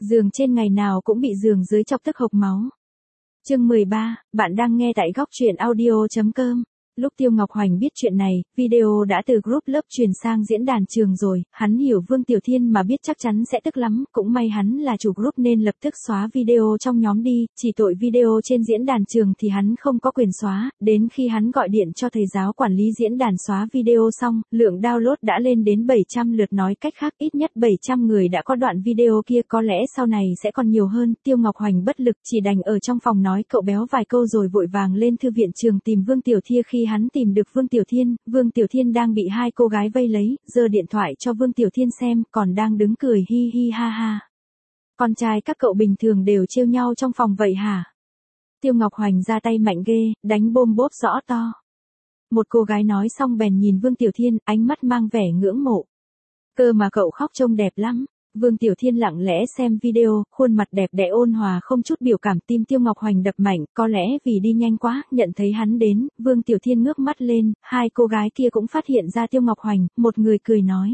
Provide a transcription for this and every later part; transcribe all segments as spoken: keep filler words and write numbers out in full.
Giường trên ngày nào cũng bị giường dưới chọc tức hộc máu. Chương mười ba, bạn đang nghe tại góc truyện audio chấm com. Lúc Tiêu Ngọc Hoành biết chuyện này, video đã từ group lớp truyền sang diễn đàn trường rồi, hắn hiểu Vương Tiểu Thiên mà biết chắc chắn sẽ tức lắm, cũng may hắn là chủ group nên lập tức xóa video trong nhóm đi, chỉ tội video trên diễn đàn trường thì hắn không có quyền xóa, đến khi hắn gọi điện cho thầy giáo quản lý diễn đàn xóa video xong, lượng download đã lên đến bảy trăm lượt, nói cách khác ít nhất bảy trăm người đã có đoạn video kia, có lẽ sau này sẽ còn nhiều hơn. Tiêu Ngọc Hoành bất lực chỉ đành ở trong phòng nói cậu béo vài câu rồi vội vàng lên thư viện trường tìm Vương Tiểu Thia. Khi hắn tìm được Vương Tiểu Thiên, Vương Tiểu Thiên đang bị hai cô gái vây lấy, giơ điện thoại cho Vương Tiểu Thiên xem, còn đang đứng cười hi hi ha ha. Con trai các cậu bình thường đều trêu nhau trong phòng vậy hả? Tiêu Ngọc Hoành ra tay mạnh ghê, đánh bôm bốp rõ to. Một cô gái nói xong bèn nhìn Vương Tiểu Thiên, ánh mắt mang vẻ ngưỡng mộ. Cơ mà cậu khóc trông đẹp lắm. Vương Tiểu Thiên lặng lẽ xem video, khuôn mặt đẹp đẽ ôn hòa không chút biểu cảm. Tim Tiêu Ngọc Hoành đập mạnh, có lẽ vì đi nhanh quá, nhận thấy hắn đến, Vương Tiểu Thiên ngước mắt lên, hai cô gái kia cũng phát hiện ra Tiêu Ngọc Hoành, một người cười nói.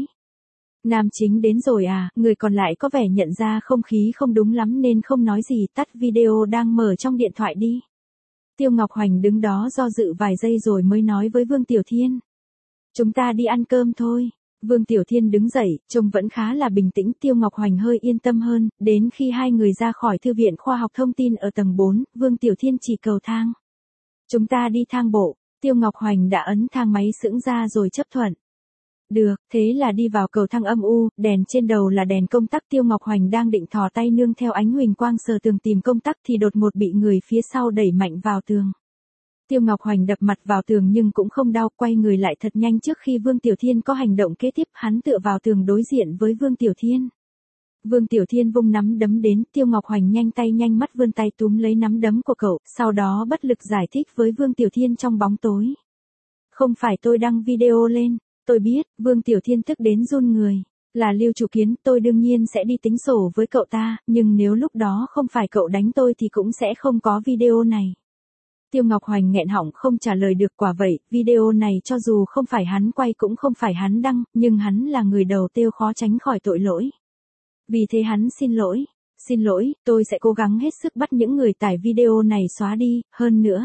Nam chính đến rồi à, người còn lại có vẻ nhận ra không khí không đúng lắm nên không nói gì, tắt video đang mở trong điện thoại đi. Tiêu Ngọc Hoành đứng đó do dự vài giây rồi mới nói với Vương Tiểu Thiên. Chúng ta đi ăn cơm thôi. Vương Tiểu Thiên đứng dậy, trông vẫn khá là bình tĩnh. Tiêu Ngọc Hoành hơi yên tâm hơn, đến khi hai người ra khỏi thư viện khoa học thông tin ở tầng bốn, Vương Tiểu Thiên chỉ cầu thang. Chúng ta đi thang bộ. Tiêu Ngọc Hoành đã ấn thang máy sững ra rồi chấp thuận. Được, thế là đi vào cầu thang âm u, đèn trên đầu là đèn công tắc. Tiêu Ngọc Hoành đang định thò tay nương theo ánh huỳnh quang sờ tường tìm công tắc thì đột ngột bị người phía sau đẩy mạnh vào tường. Tiêu Ngọc Hoành đập mặt vào tường nhưng cũng không đau, quay người lại thật nhanh trước khi Vương Tiểu Thiên có hành động kế tiếp. Hắn tựa vào tường đối diện với Vương Tiểu Thiên. Vương Tiểu Thiên vung nắm đấm đến, Tiêu Ngọc Hoành nhanh tay nhanh mắt vươn tay túm lấy nắm đấm của cậu, sau đó bất lực giải thích với Vương Tiểu Thiên trong bóng tối. Không phải tôi đăng video lên, tôi biết. Vương Tiểu Thiên tức đến run người. Là Lưu Chủ Kiến, tôi đương nhiên sẽ đi tính sổ với cậu ta, nhưng nếu lúc đó không phải cậu đánh tôi thì cũng sẽ không có video này. Tiêu Ngọc Hoành nghẹn họng không trả lời được. Quả vậy, video này cho dù không phải hắn quay cũng không phải hắn đăng, nhưng hắn là người đầu tiêu khó tránh khỏi tội lỗi. Vì thế hắn xin lỗi. Xin lỗi, tôi sẽ cố gắng hết sức bắt những người tải video này xóa đi, hơn nữa.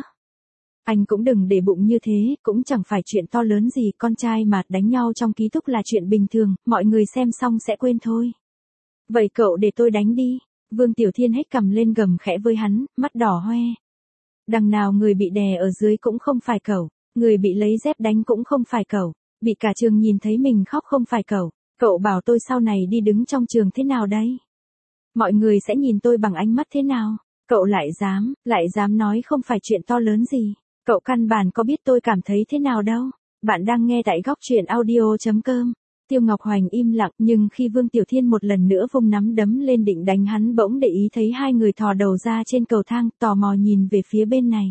Anh cũng đừng để bụng như thế, cũng chẳng phải chuyện to lớn gì, con trai mà, đánh nhau trong ký túc là chuyện bình thường, mọi người xem xong sẽ quên thôi. Vậy cậu để tôi đánh đi. Vương Tiểu Thiên hết cầm lên gầm khẽ với hắn, mắt đỏ hoe. Đằng nào người bị đè ở dưới cũng không phải cậu, người bị lấy dép đánh cũng không phải cậu, bị cả trường nhìn thấy mình khóc không phải cậu, cậu bảo tôi sau này đi đứng trong trường thế nào đây? Mọi người sẽ nhìn tôi bằng ánh mắt thế nào? Cậu lại dám, lại dám nói không phải chuyện to lớn gì, cậu căn bản có biết tôi cảm thấy thế nào đâu. Bạn đang nghe tại góc truyện audio chấm com. Tiêu Ngọc Hoành im lặng, nhưng khi Vương Tiểu Thiên một lần nữa vung nắm đấm lên định đánh hắn bỗng để ý thấy hai người thò đầu ra trên cầu thang, tò mò nhìn về phía bên này.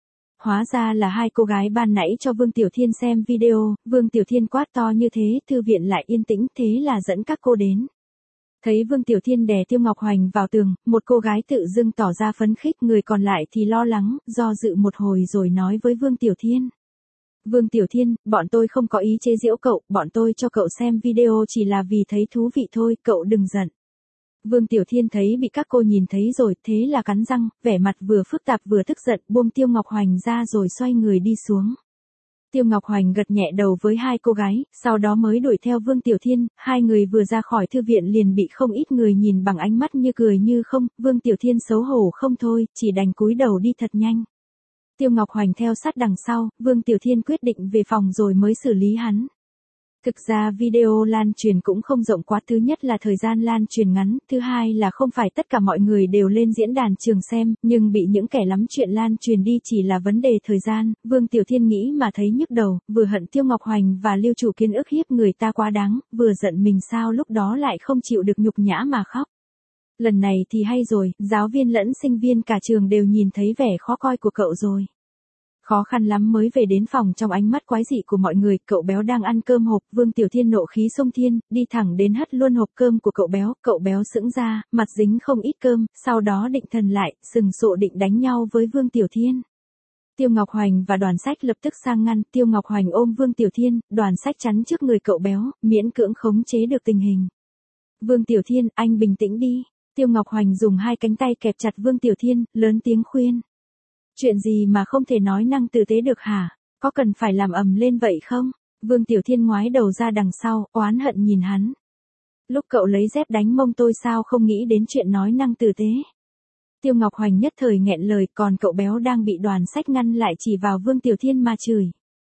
Hóa ra là hai cô gái ban nãy cho Vương Tiểu Thiên xem video. Vương Tiểu Thiên quát to như thế, thư viện lại yên tĩnh, thế là dẫn các cô đến. Thấy Vương Tiểu Thiên đè Tiêu Ngọc Hoành vào tường, một cô gái tự dưng tỏ ra phấn khích, người còn lại thì lo lắng, do dự một hồi rồi nói với Vương Tiểu Thiên. Vương Tiểu Thiên, bọn tôi không có ý chế giễu cậu, bọn tôi cho cậu xem video chỉ là vì thấy thú vị thôi, cậu đừng giận. Vương Tiểu Thiên thấy bị các cô nhìn thấy rồi, thế là cắn răng, vẻ mặt vừa phức tạp vừa tức giận, buông Tiêu Ngọc Hoành ra rồi xoay người đi xuống. Tiêu Ngọc Hoành gật nhẹ đầu với hai cô gái, sau đó mới đuổi theo Vương Tiểu Thiên. Hai người vừa ra khỏi thư viện liền bị không ít người nhìn bằng ánh mắt như cười như không. Vương Tiểu Thiên xấu hổ không thôi, chỉ đành cúi đầu đi thật nhanh. Tiêu Ngọc Hoành theo sát đằng sau, Vương Tiểu Thiên quyết định về phòng rồi mới xử lý hắn. Thực ra video lan truyền cũng không rộng quá, thứ nhất là thời gian lan truyền ngắn, thứ hai là không phải tất cả mọi người đều lên diễn đàn trường xem, nhưng bị những kẻ lắm chuyện lan truyền đi chỉ là vấn đề thời gian. Vương Tiểu Thiên nghĩ mà thấy nhức đầu, vừa hận Tiêu Ngọc Hoành và Lưu Chủ Kiến ức hiếp người ta quá đáng, vừa giận mình sao lúc đó lại không chịu được nhục nhã mà khóc. Lần này thì hay rồi, giáo viên lẫn sinh viên cả trường đều nhìn thấy vẻ khó coi của cậu rồi. Khó khăn lắm mới về đến phòng trong ánh mắt quái dị của mọi người, cậu béo đang ăn cơm hộp, Vương Tiểu Thiên nộ khí xông thiên, đi thẳng đến hất luôn hộp cơm của cậu béo, cậu béo sững ra, mặt dính không ít cơm, sau đó định thần lại, sừng sộ định đánh nhau với Vương Tiểu Thiên. Tiêu Ngọc Hoành và Đoàn Sách lập tức sang ngăn, Tiêu Ngọc Hoành ôm Vương Tiểu Thiên, Đoàn Sách chắn trước người cậu béo, miễn cưỡng khống chế được tình hình. Vương Tiểu Thiên, anh bình tĩnh đi. Tiêu Ngọc Hoành dùng hai cánh tay kẹp chặt Vương Tiểu Thiên, lớn tiếng khuyên. Chuyện gì mà không thể nói năng tử tế được hả? Có cần phải làm ầm lên vậy không? Vương Tiểu Thiên ngoái đầu ra đằng sau, oán hận nhìn hắn. Lúc cậu lấy dép đánh mông tôi sao không nghĩ đến chuyện nói năng tử tế? Tiêu Ngọc Hoành nhất thời nghẹn lời, còn cậu béo đang bị Đoàn Sách ngăn lại chỉ vào Vương Tiểu Thiên mà chửi.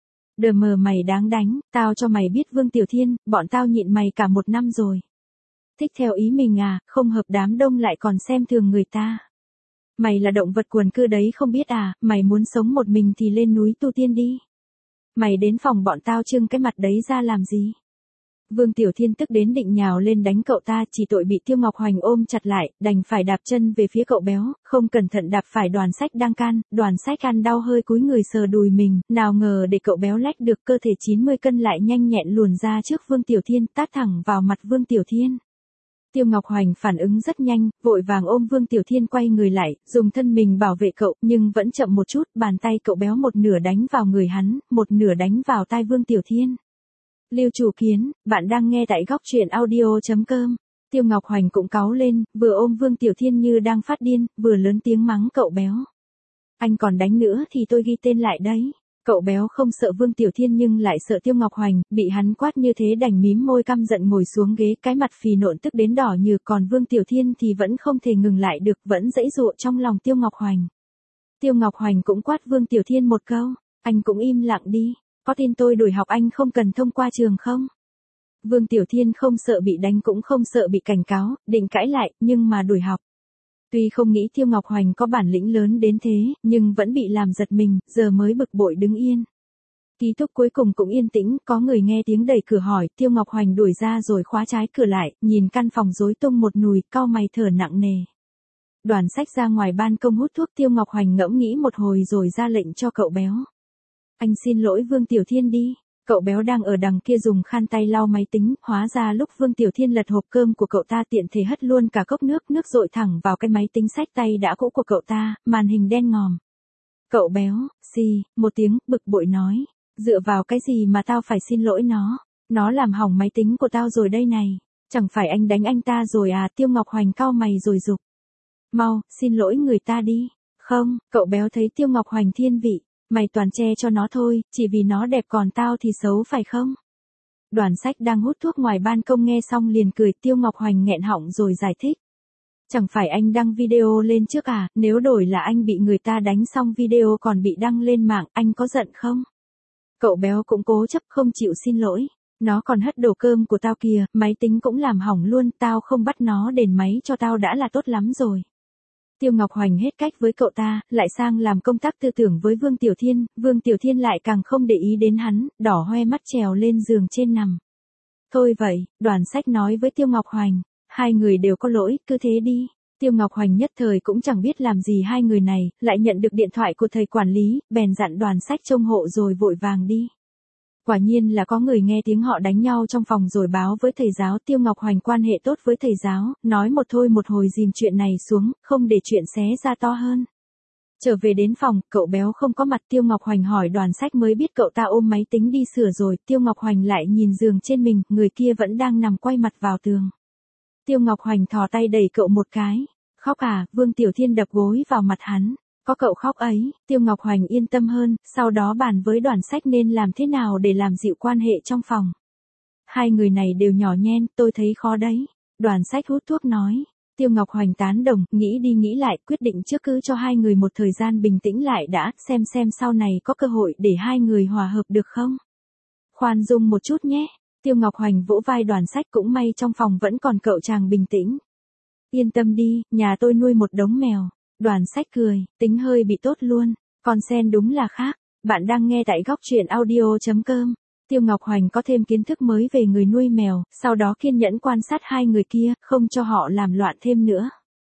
Đờ mờ mày đáng đánh, tao cho mày biết Vương Tiểu Thiên, bọn tao nhịn mày cả một năm rồi. Thích theo ý mình à, không hợp đám đông lại còn xem thường người ta. Mày là động vật quần cư đấy không biết à, mày muốn sống một mình thì lên núi tu tiên đi. Mày đến phòng bọn tao trưng cái mặt đấy ra làm gì? Vương Tiểu Thiên tức đến định nhào lên đánh cậu ta, chỉ tội bị Tiêu Ngọc Hoành ôm chặt lại, đành phải đạp chân về phía cậu béo, không cẩn thận đạp phải Đoàn Sách đang can, Đoàn Sách ăn đau hơi cúi người sờ đùi mình, nào ngờ để cậu béo lách được cơ thể chín mươi cân lại nhanh nhẹn luồn ra trước Vương Tiểu Thiên, tát thẳng vào mặt Vương Tiểu Thiên. Tiêu Ngọc Hoành phản ứng rất nhanh, vội vàng ôm Vương Tiểu Thiên quay người lại, dùng thân mình bảo vệ cậu, nhưng vẫn chậm một chút, bàn tay cậu béo một nửa đánh vào người hắn, một nửa đánh vào tai Vương Tiểu Thiên. Lưu Chủ Kiến, bạn đang nghe tại góc truyện audio chấm com. Tiêu Ngọc Hoành cũng cáu lên, vừa ôm Vương Tiểu Thiên như đang phát điên, vừa lớn tiếng mắng cậu béo. Anh còn đánh nữa thì tôi ghi tên lại đấy. Cậu béo không sợ Vương Tiểu Thiên nhưng lại sợ Tiêu Ngọc Hoành, bị hắn quát như thế đành mím môi căm giận ngồi xuống ghế, cái mặt phì nộn tức đến đỏ như, còn Vương Tiểu Thiên thì vẫn không thể ngừng lại được, vẫn giãy giụa trong lòng Tiêu Ngọc Hoành. Tiêu Ngọc Hoành cũng quát Vương Tiểu Thiên một câu, anh cũng im lặng đi, có tin tôi đuổi học anh không cần thông qua trường không? Vương Tiểu Thiên không sợ bị đánh cũng không sợ bị cảnh cáo, định cãi lại, nhưng mà đuổi học. Tuy không nghĩ Tiêu Ngọc Hoành có bản lĩnh lớn đến thế, nhưng vẫn bị làm giật mình, giờ mới bực bội đứng yên. Ký túc cuối cùng cũng yên tĩnh, có người nghe tiếng đẩy cửa hỏi, Tiêu Ngọc Hoành đuổi ra rồi khóa trái cửa lại, nhìn căn phòng rối tung một nùi, cau mày thở nặng nề. Đoàn Sách ra ngoài ban công hút thuốc, Tiêu Ngọc Hoành ngẫm nghĩ một hồi rồi ra lệnh cho cậu béo. Anh xin lỗi Vương Tiểu Thiên đi. Cậu béo đang ở đằng kia dùng khăn tay lau máy tính, hóa ra lúc Vương Tiểu Thiên lật hộp cơm của cậu ta tiện thể hất luôn cả cốc nước, nước dội thẳng vào cái máy tính xách tay đã cũ của cậu ta, màn hình đen ngòm. Cậu béo, xì, một tiếng, bực bội nói, dựa vào cái gì mà tao phải xin lỗi nó, nó làm hỏng máy tính của tao rồi đây này, chẳng phải anh đánh anh ta rồi à? Tiêu Ngọc Hoành cau mày rồi giục. Mau, xin lỗi người ta đi. Không, cậu béo thấy Tiêu Ngọc Hoành thiên vị. Mày toàn che cho nó thôi, chỉ vì nó đẹp còn tao thì xấu phải không? Đoàn Sách đang hút thuốc ngoài ban công nghe xong liền cười, Tiêu Ngọc Hoành nghẹn họng rồi giải thích. Chẳng phải anh đăng video lên trước à, nếu đổi là anh bị người ta đánh xong video còn bị đăng lên mạng, anh có giận không? Cậu béo cũng cố chấp không chịu xin lỗi. Nó còn hất đồ cơm của tao kìa, máy tính cũng làm hỏng luôn, tao không bắt nó đền máy cho tao đã là tốt lắm rồi. Tiêu Ngọc Hoành hết cách với cậu ta, lại sang làm công tác tư tưởng với Vương Tiểu Thiên, Vương Tiểu Thiên lại càng không để ý đến hắn, đỏ hoe mắt trèo lên giường trên nằm. Thôi vậy, Đoàn Sách nói với Tiêu Ngọc Hoành, hai người đều có lỗi, cứ thế đi. Tiêu Ngọc Hoành nhất thời cũng chẳng biết làm gì hai người này, lại nhận được điện thoại của thầy quản lý, bèn dặn Đoàn Sách trông hộ rồi vội vàng đi. Quả nhiên là có người nghe tiếng họ đánh nhau trong phòng rồi báo với thầy giáo. Tiêu Ngọc Hoành quan hệ tốt với thầy giáo, nói một thôi một hồi dìm chuyện này xuống, không để chuyện xé ra to hơn. Trở về đến phòng, cậu béo không có mặt. Tiêu Ngọc Hoành hỏi Đoàn Sách mới biết cậu ta ôm máy tính đi sửa rồi. Tiêu Ngọc Hoành lại nhìn giường trên mình, người kia vẫn đang nằm quay mặt vào tường. Tiêu Ngọc Hoành thò tay đẩy cậu một cái. Khóc à? Vương Tiểu Thiên đập gối vào mặt hắn. Có cậu khóc ấy, Tiêu Ngọc Hoành yên tâm hơn, sau đó bàn với Đoàn Sách nên làm thế nào để làm dịu quan hệ trong phòng. Hai người này đều nhỏ nhen, tôi thấy khó đấy. Đoàn Sách hút thuốc nói. Tiêu Ngọc Hoành tán đồng, nghĩ đi nghĩ lại, quyết định trước cứ cho hai người một thời gian bình tĩnh lại đã, xem xem sau này có cơ hội để hai người hòa hợp được không. Khoan dung một chút nhé. Tiêu Ngọc Hoành vỗ vai Đoàn Sách, cũng may trong phòng vẫn còn cậu chàng bình tĩnh. Yên tâm đi, nhà tôi nuôi một đống mèo. Đoàn Sách cười, tính hơi bị tốt luôn, con sen đúng là khác. Bạn đang nghe tại góc truyện audio chấm com. Tiêu Ngọc Hoành có thêm kiến thức mới về người nuôi mèo, sau đó kiên nhẫn quan sát hai người kia, không cho họ làm loạn thêm nữa.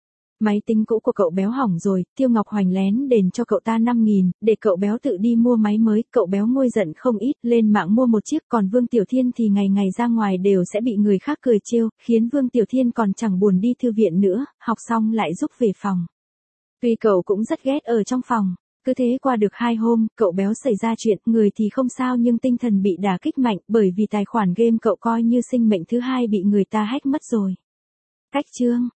Máy tính cũ của cậu béo hỏng rồi, Tiêu Ngọc Hoành lén đền cho cậu ta năm nghìn, để cậu béo tự đi mua máy mới. Cậu béo nguôi giận không ít, lên mạng mua một chiếc, còn Vương Tiểu Thiên thì ngày ngày ra ngoài đều sẽ bị người khác cười trêu, khiến Vương Tiểu Thiên còn chẳng buồn đi thư viện nữa, học xong lại rúc về phòng. Tuy cậu cũng rất ghét ở trong phòng, cứ thế qua được hai hôm, cậu béo xảy ra chuyện, người thì không sao nhưng tinh thần bị đả kích mạnh, bởi vì tài khoản game cậu coi như sinh mệnh thứ hai bị người ta hack mất rồi. Cách chương